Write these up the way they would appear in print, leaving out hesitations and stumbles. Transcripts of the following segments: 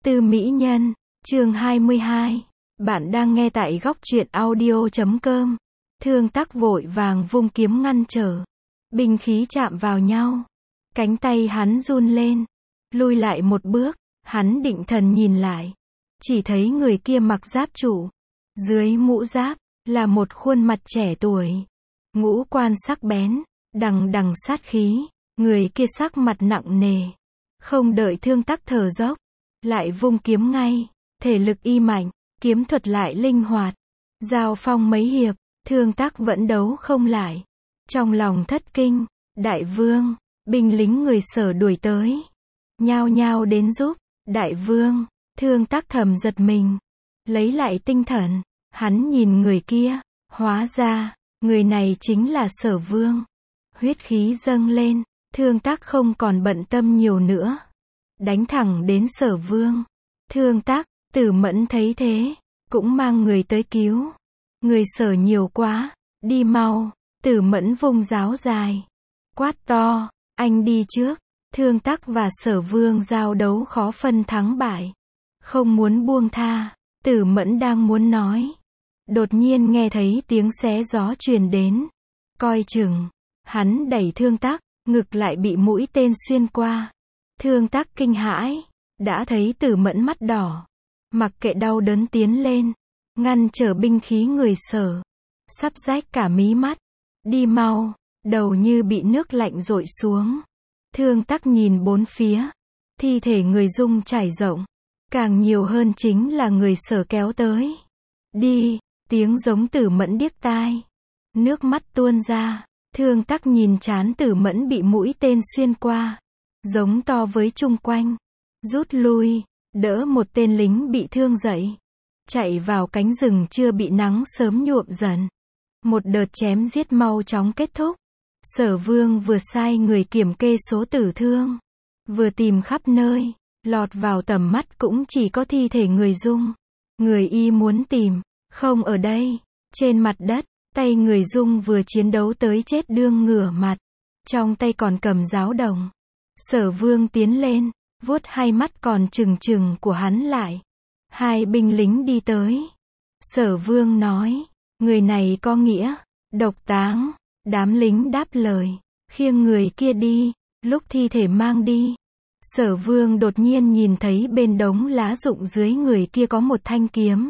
Tư Mỹ Nhân, chương 22. Bạn đang nghe tại góc truyện audio.com. Thương Tắc vội vàng vung kiếm ngăn trở. Binh khí chạm vào nhau. Cánh tay hắn run lên. Lui lại một bước, hắn định thần nhìn lại. Chỉ thấy người kia mặc giáp trụ. Dưới mũ giáp, là một khuôn mặt trẻ tuổi. Ngũ quan sắc bén, đằng đằng sát khí. Người kia sắc mặt nặng nề. Không đợi Thương Tắc thở dốc, lại vung kiếm ngay. Thể lực y mạnh, kiếm thuật lại linh hoạt. Giao phong mấy hiệp, Thương Tắc vẫn đấu không lại. Trong lòng thất kinh, đại vương, binh lính người Sở đuổi tới. Nhao nhao đến giúp, đại vương, Thương Tắc thầm giật mình. Lấy lại tinh thần, hắn nhìn người kia, hóa ra, người này chính là Sở vương. Huyết khí dâng lên, Thương Tắc không còn bận tâm nhiều nữa. Đánh thẳng đến Sở vương. Thương Tắc, Tử Mẫn thấy thế, cũng mang người tới cứu. Người Sở nhiều quá, đi mau. Tử Mẫn vung giáo dài, quát to, anh đi trước. Thương Tắc và Sở vương giao đấu khó phân thắng bại. Không muốn buông tha, Tử Mẫn đang muốn nói. Đột nhiên nghe thấy tiếng xé gió truyền đến. Coi chừng, hắn đẩy Thương Tắc, ngực lại bị mũi tên xuyên qua. Thương Tắc kinh hãi, đã thấy Tử Mẫn mắt đỏ. Mặc kệ đau đớn tiến lên, ngăn trở binh khí người Sở. Sắp rách cả mí mắt. Đi mau, đầu như bị nước lạnh dội xuống. Thương Tắc nhìn bốn phía. Thi thể người Dung trải rộng. Càng nhiều hơn chính là người Sở kéo tới. Đi, tiếng giống Tử Mẫn điếc tai. Nước mắt tuôn ra. Thương Tắc nhìn trán Tử Mẫn bị mũi tên xuyên qua. Giống to với chung quanh. Rút lui, đỡ một tên lính bị thương dậy. Chạy vào cánh rừng chưa bị nắng sớm nhuộm dần. Một đợt chém giết mau chóng kết thúc. Sở vương vừa sai người kiểm kê số tử thương. Vừa tìm khắp nơi. Lọt vào tầm mắt cũng chỉ có thi thể người Dung. Người y muốn tìm, không ở đây. Trên mặt đất, tay người Dung vừa chiến đấu tới chết đương ngửa mặt. Trong tay còn cầm giáo đồng. Sở vương tiến lên, vuốt hai mắt còn trừng trừng của hắn lại. Hai binh lính đi tới. Sở vương nói, người này có nghĩa, độc táng. Đám lính đáp lời, khiêng người kia đi. Lúc thi thể mang đi, Sở vương đột nhiên nhìn thấy bên đống lá rụng dưới người kia có một thanh kiếm.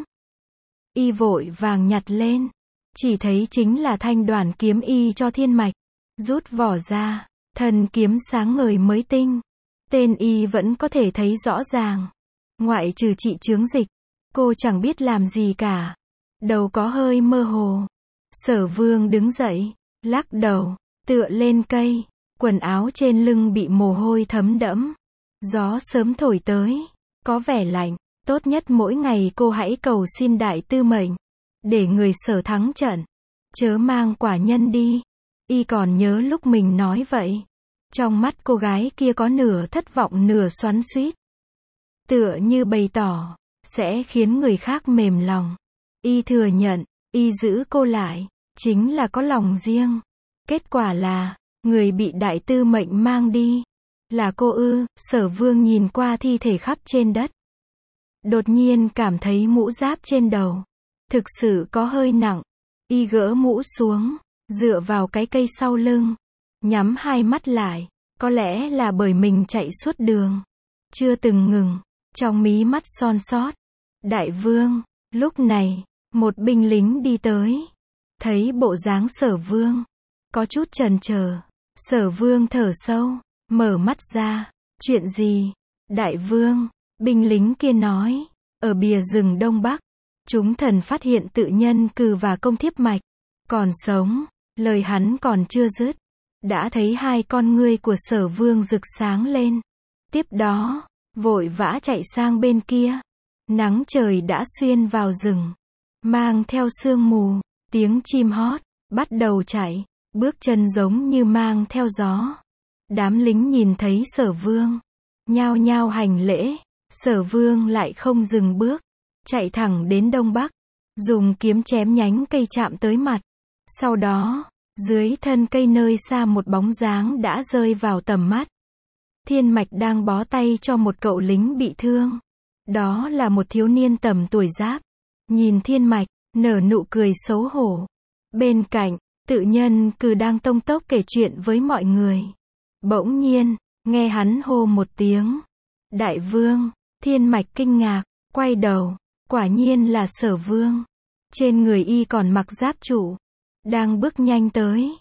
Y vội vàng nhặt lên. Chỉ thấy chính là thanh đoản kiếm y cho thiên mạch. Rút vỏ ra, thân kiếm sáng ngời mới tinh. Tên y vẫn có thể thấy rõ ràng. Ngoại trừ trị chướng dịch, cô chẳng biết làm gì cả. Đầu có hơi mơ hồ. Sở vương đứng dậy, lắc đầu, tựa lên cây. Quần áo trên lưng bị mồ hôi thấm đẫm. Gió sớm thổi tới, có vẻ lạnh. Tốt nhất mỗi ngày cô hãy cầu xin đại tư mệnh, để người Sở thắng trận. Chớ mang quả nhân đi. Y còn nhớ lúc mình nói vậy. Trong mắt cô gái kia có nửa thất vọng nửa xoắn xuýt. Tựa như bày tỏ, sẽ khiến người khác mềm lòng. Y thừa nhận, y giữ cô lại, chính là có lòng riêng. Kết quả là, người bị đại tư mệnh mang đi. Là cô ư? Sở vương nhìn qua thi thể khắp trên đất. Đột nhiên cảm thấy mũ giáp trên đầu. Thực sự có hơi nặng. Y gỡ mũ xuống, dựa vào cái cây sau lưng. Nhắm hai mắt lại. Có lẽ là bởi mình chạy suốt đường. Chưa từng ngừng. Trong mí mắt son sót. Đại vương. Lúc này, một binh lính đi tới. Thấy bộ dáng Sở vương. Có chút chần chờ. Sở vương thở sâu. Mở mắt ra. Chuyện gì? Đại vương. Binh lính kia nói. Ở bìa rừng Đông Bắc. Chúng thần phát hiện tự nhân cừ và công thiếp mạch. Còn sống. Lời hắn còn chưa dứt. Đã thấy hai con ngươi của Sở vương rực sáng lên. Tiếp đó, vội vã chạy sang bên kia. Nắng trời đã xuyên vào rừng. Mang theo sương mù. Tiếng chim hót. Bắt đầu chạy. Bước chân giống như mang theo gió. Đám lính nhìn thấy Sở vương. Nhao nhao hành lễ. Sở vương lại không dừng bước. Chạy thẳng đến Đông Bắc. Dùng kiếm chém nhánh cây chạm tới mặt. Sau đó, dưới thân cây nơi xa một bóng dáng đã rơi vào tầm mắt. Thiên mạch đang bó tay cho một cậu lính bị thương. Đó là một thiếu niên tầm tuổi Giáp. Nhìn Thiên Mạch, nở nụ cười xấu hổ. Bên cạnh, Tự Nhân Cừ đang tông tốc kể chuyện với mọi người. Bỗng nhiên, nghe hắn hô một tiếng. Đại vương, Thiên Mạch kinh ngạc, quay đầu, quả nhiên là Sở Vương. Trên người y còn mặc giáp trụ, đang bước nhanh tới.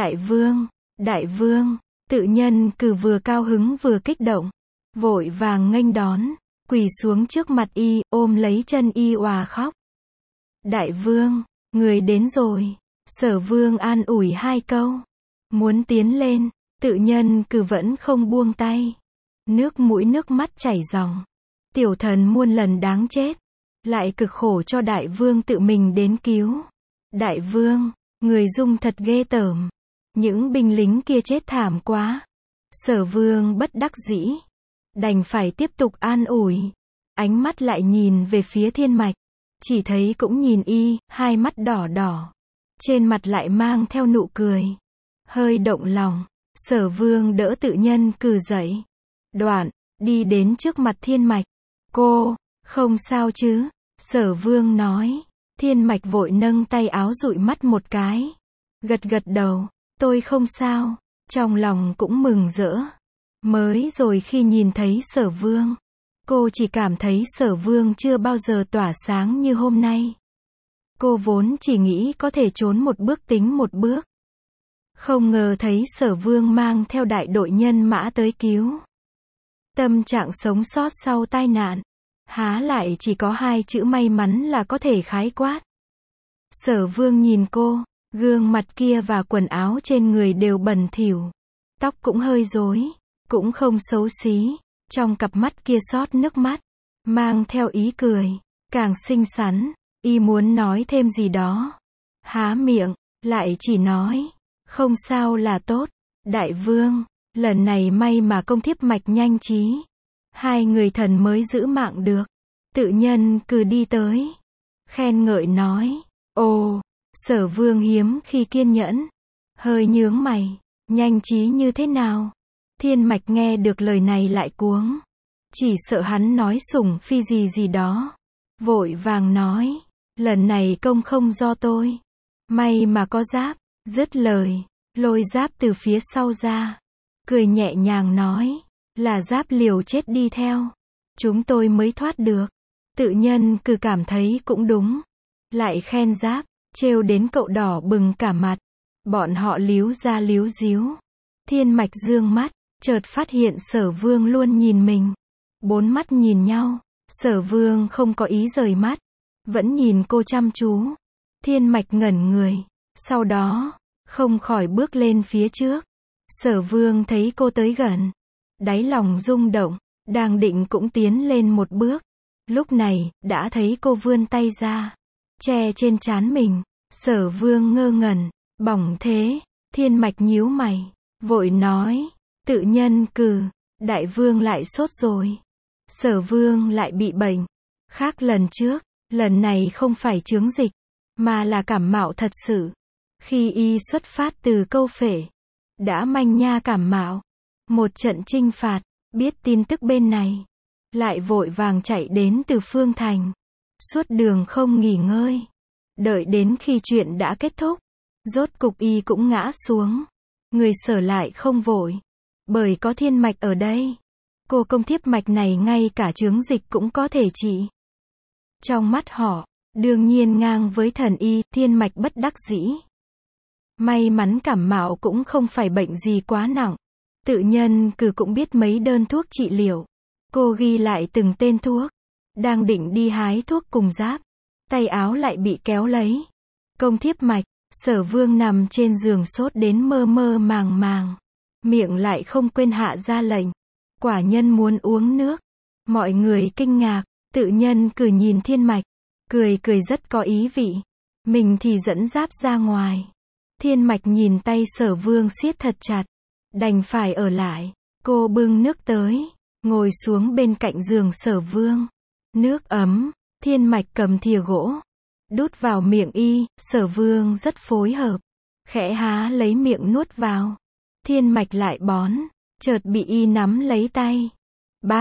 Đại vương, Tự Nhân Cừ vừa cao hứng vừa kích động, vội vàng nghênh đón, quỳ xuống trước mặt y, ôm lấy chân y òa khóc. Đại vương, người đến rồi. Sở Vương an ủi hai câu, muốn tiến lên, Tự Nhân Cừ vẫn không buông tay. Nước mũi nước mắt chảy ròng. Tiểu thần muôn lần đáng chết, lại cực khổ cho đại vương tự mình đến cứu. Đại vương, người dung thật ghê tởm. Những binh lính kia chết thảm quá. Sở Vương bất đắc dĩ, đành phải tiếp tục an ủi. Ánh mắt lại nhìn về phía Thiên Mạch, chỉ thấy cũng nhìn y, hai mắt đỏ đỏ, trên mặt lại mang theo nụ cười. Hơi động lòng, Sở Vương đỡ Tự Nhân Cừ dậy. Đoạn, đi đến trước mặt Thiên Mạch. Cô, không sao chứ? Sở Vương nói. Thiên Mạch vội nâng tay áo dụi mắt một cái. Gật gật đầu, tôi không sao. Trong lòng cũng mừng rỡ. Mới rồi khi nhìn thấy Sở Vương, cô chỉ cảm thấy Sở Vương chưa bao giờ tỏa sáng như hôm nay. Cô vốn chỉ nghĩ có thể trốn một bước tính một bước. Không ngờ thấy Sở Vương mang theo đại đội nhân mã tới cứu. Tâm trạng sống sót sau tai nạn, há lại chỉ có hai chữ may mắn là có thể khái quát. Sở Vương nhìn cô, gương mặt kia và quần áo trên người đều bẩn thỉu, tóc cũng hơi rối, cũng không xấu xí, trong cặp mắt kia xót nước mắt, mang theo ý cười, càng xinh xắn. Y muốn nói thêm gì đó, há miệng, lại chỉ nói, không sao là tốt. Đại vương, lần này may mà công thiếp Mạch nhanh trí, hai người thần mới giữ mạng được. Tự Nhân Cừ đi tới, khen ngợi nói, ồ, Sở Vương hiếm khi kiên nhẫn. Hơi nhướng mày, nhanh trí như thế nào? Thiên Mạch nghe được lời này lại cuống, chỉ sợ hắn nói sủng phi gì gì đó, vội vàng nói, lần này công không do tôi, may mà có giáp. Dứt lời, lôi giáp từ phía sau ra, cười nhẹ nhàng nói, là giáp liều chết đi theo, chúng tôi mới thoát được. Tự Nhân Cừ cảm thấy cũng đúng, lại khen giáp, trêu đến cậu đỏ bừng cả mặt. Bọn họ líu ra líu díu. Thiên Mạch dương mắt, chợt phát hiện Sở Vương luôn nhìn mình. Bốn mắt nhìn nhau, Sở Vương không có ý rời mắt, vẫn nhìn cô chăm chú. Thiên Mạch ngẩn người, sau đó, không khỏi bước lên phía trước. Sở Vương thấy cô tới gần, đáy lòng rung động, đang định cũng tiến lên một bước. Lúc này, đã thấy cô vươn tay ra, che trên trán mình. Sở Vương ngơ ngẩn, bỏng thế. Thiên Mạch nhíu mày, vội nói, Tự Nhân Cừ, đại vương lại sốt rồi. Sở Vương lại bị bệnh, khác lần trước, lần này không phải chướng dịch, mà là cảm mạo thật sự. Khi y xuất phát từ Câu Phệ, đã manh nha cảm mạo. Một trận chinh phạt, biết tin tức bên này, lại vội vàng chạy đến từ Phương Thành. Suốt đường không nghỉ ngơi, đợi đến khi chuyện đã kết thúc, rốt cục y cũng ngã xuống. Người Sở lại không vội, bởi có Thiên Mạch ở đây. Cô công thiếp Mạch này ngay cả chướng dịch cũng có thể trị. Trong mắt họ, đương nhiên ngang với thần y. Thiên Mạch bất đắc dĩ. May mắn cảm mạo cũng không phải bệnh gì quá nặng. Tự Nhân Cừ cũng biết mấy đơn thuốc trị liệu. Cô ghi lại từng tên thuốc, đang định đi hái thuốc cùng giáp, tay áo lại bị kéo lấy. Công thiếp Mạch. Sở Vương nằm trên giường sốt đến mơ mơ màng màng, miệng lại không quên hạ ra lệnh. Quả nhân muốn uống nước. Mọi người kinh ngạc. Tự Nhân Cừ nhìn Thiên Mạch, cười cười rất có ý vị. Mình thì dẫn giáp ra ngoài. Thiên Mạch nhìn tay Sở Vương siết thật chặt, đành phải ở lại. Cô bưng nước tới, ngồi xuống bên cạnh giường Sở Vương. Nước ấm, Thiên Mạch cầm thìa gỗ, đút vào miệng y. Sở Vương rất phối hợp, khẽ há lấy miệng nuốt vào. Thiên Mạch lại bón, chợt bị y nắm lấy tay. Bát,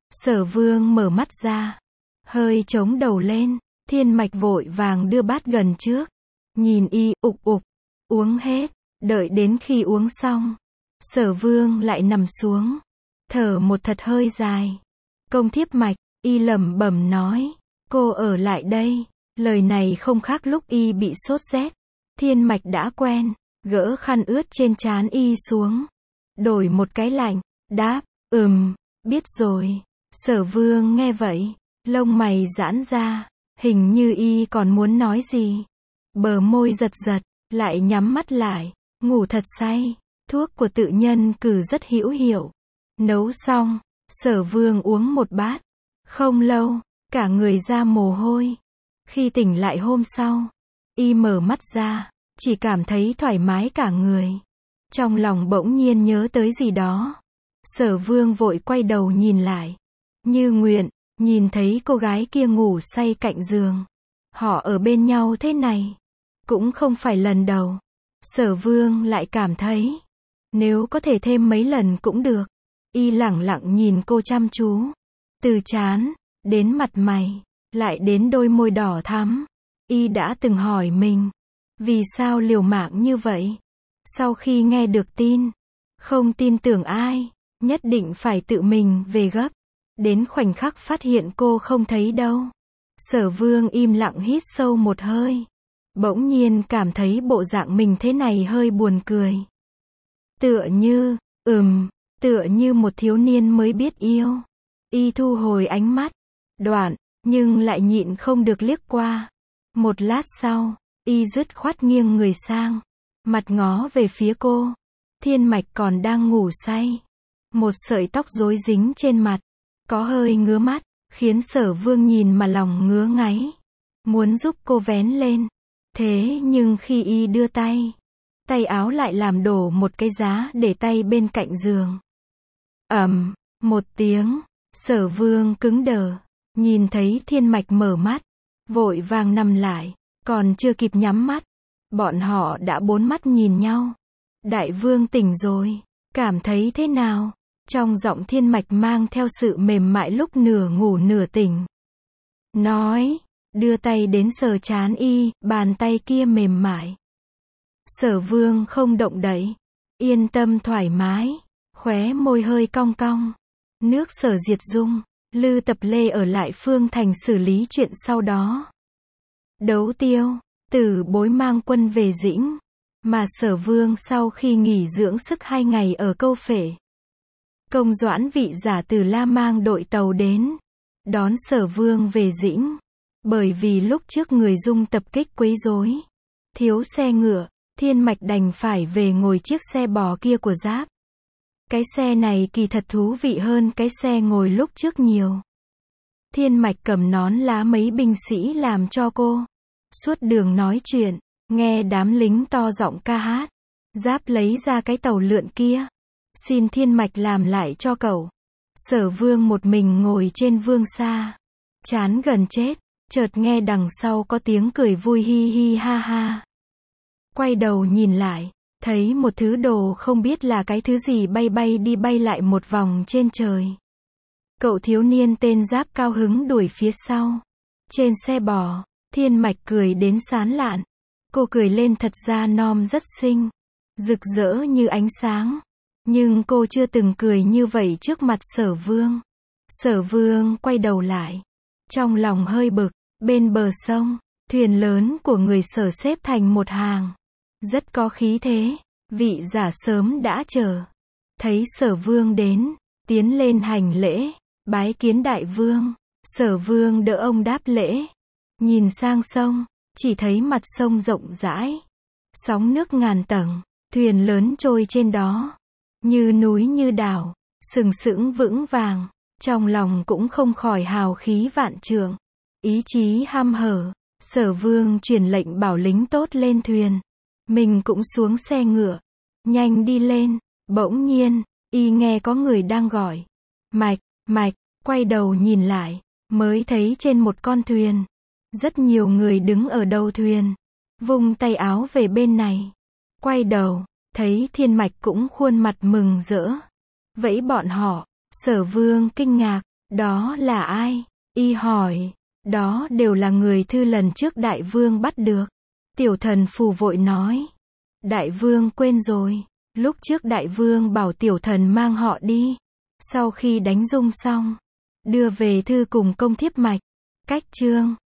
Sở Vương mở mắt ra, hơi chống đầu lên, Thiên Mạch vội vàng đưa bát gần trước, nhìn y, ục ục, uống hết, đợi đến khi uống xong, Sở Vương lại nằm xuống, thở một thật hơi dài. Công thiếp Mạch, y lẩm bẩm nói, cô ở lại đây. Lời này không khác lúc y bị sốt rét. Thiên Mạch đã quen, gỡ khăn ướt trên trán y xuống, đổi một cái lạnh, đáp, biết rồi. Sở Vương nghe vậy, lông mày giãn ra, hình như y còn muốn nói gì. Bờ môi giật giật, lại nhắm mắt lại, ngủ thật say. Thuốc của tự nhân cử rất hữu hiệu. Nấu xong, Sở Vương uống một bát. Không lâu, cả người ra mồ hôi. Khi tỉnh lại hôm sau, y mở mắt ra, chỉ cảm thấy thoải mái cả người. Trong lòng bỗng nhiên nhớ tới gì đó. Sở Vương vội quay đầu nhìn lại. Như nguyện, nhìn thấy cô gái kia ngủ say cạnh giường. Họ ở bên nhau thế này. Cũng không phải lần đầu. Sở Vương lại cảm thấy, nếu có thể thêm mấy lần cũng được. Y lẳng lặng nhìn cô chăm chú. Từ trán, đến mặt mày, lại đến đôi môi đỏ thắm. Y đã từng hỏi mình, vì sao liều mạng như vậy? Sau khi nghe được tin, không tin tưởng ai, nhất định phải tự mình về gấp. Đến khoảnh khắc phát hiện cô không thấy đâu. Sở Vương im lặng hít sâu một hơi. Bỗng nhiên cảm thấy bộ dạng mình thế này hơi buồn cười. Tựa như một thiếu niên mới biết yêu. Y thu hồi ánh mắt, đoạn, nhưng lại nhịn không được liếc qua. Một lát sau, y dứt khoát nghiêng người sang, mặt ngó về phía cô. Thiên Mạch còn đang ngủ say. Một sợi tóc rối dính trên mặt, có hơi ngứa mắt, khiến Sở Vương nhìn mà lòng ngứa ngáy. Muốn giúp cô vén lên. Thế nhưng khi y đưa tay, tay áo lại làm đổ một cái giá để tay bên cạnh giường. Một tiếng, Sở Vương cứng đờ, nhìn thấy Thiên Mạch mở mắt, vội vàng nằm lại, còn chưa kịp nhắm mắt, bọn họ đã bốn mắt nhìn nhau. Đại Vương tỉnh rồi, cảm thấy thế nào? Trong giọng Thiên Mạch mang theo sự mềm mại lúc nửa ngủ nửa tỉnh. Nói, đưa tay đến sờ trán y, bàn tay kia mềm mại. Sở Vương không động đậy, yên tâm thoải mái, khóe môi hơi cong cong. Nước Sở Diệt Dung, Lư Tập Lê ở lại Phương Thành xử lý chuyện sau đó. Đấu Tiêu, Tử Bối mang quân về Dĩnh, mà Sở Vương sau khi nghỉ dưỡng sức 2 ngày ở Câu Phệ. Công Doãn Vị giả từ La mang đội tàu đến, đón Sở Vương về Dĩnh. Bởi vì lúc trước người Dung tập kích quấy rối, thiếu xe ngựa, Thiên Mạch đành phải về ngồi chiếc xe bò kia của Giáp. Cái xe này kỳ thật thú vị hơn cái xe ngồi lúc trước nhiều. Thiên Mạch cầm nón lá mấy binh sĩ làm cho cô. Suốt đường nói chuyện, nghe đám lính to giọng ca hát. Giáp lấy ra cái tàu lượn kia. Xin Thiên Mạch làm lại cho cậu. Sở Vương một mình ngồi trên vương xa. Chán gần chết, chợt nghe đằng sau có tiếng cười vui hi hi ha ha. Quay đầu nhìn lại, thấy một thứ đồ không biết là cái thứ gì bay bay đi bay lại một vòng trên trời. Cậu thiếu niên tên Giáp cao hứng đuổi phía sau. Trên xe bò, Thiên Mạch cười đến sán lạn. Cô cười lên thật ra non rất xinh, rực rỡ như ánh sáng. Nhưng cô chưa từng cười như vậy trước mặt Sở Vương. Sở Vương quay đầu lại, trong lòng hơi bực. Bên bờ sông, thuyền lớn của người Sở xếp thành một hàng. Rất có khí thế, vị giả sớm đã chờ. Thấy Sở Vương đến, tiến lên hành lễ, bái kiến đại vương. Sở Vương đỡ ông đáp lễ. Nhìn sang sông, chỉ thấy mặt sông rộng rãi. Sóng nước ngàn tầng, thuyền lớn trôi trên đó. Như núi như đảo, sừng sững vững vàng. Trong lòng cũng không khỏi hào khí vạn trượng. Ý chí ham hở, Sở Vương truyền lệnh bảo lính tốt lên thuyền. Mình cũng xuống xe ngựa, nhanh đi lên. Bỗng nhiên, y nghe có người đang gọi. Mạch, Mạch, quay đầu nhìn lại, mới thấy trên một con thuyền. Rất nhiều người đứng ở đầu thuyền, vung tay áo về bên này. Quay đầu, thấy Thiên Mạch cũng khuôn mặt mừng rỡ. Vẫy bọn họ, Sở Vương kinh ngạc, Đó là ai? Y hỏi. Đó đều là người thư lần trước đại vương bắt được. Tiểu thần phù vội nói. Đại vương quên rồi. Lúc trước đại vương bảo tiểu thần mang họ đi. Sau khi đánh Dung xong, đưa về thư cùng công thiếp mạch. Cách chương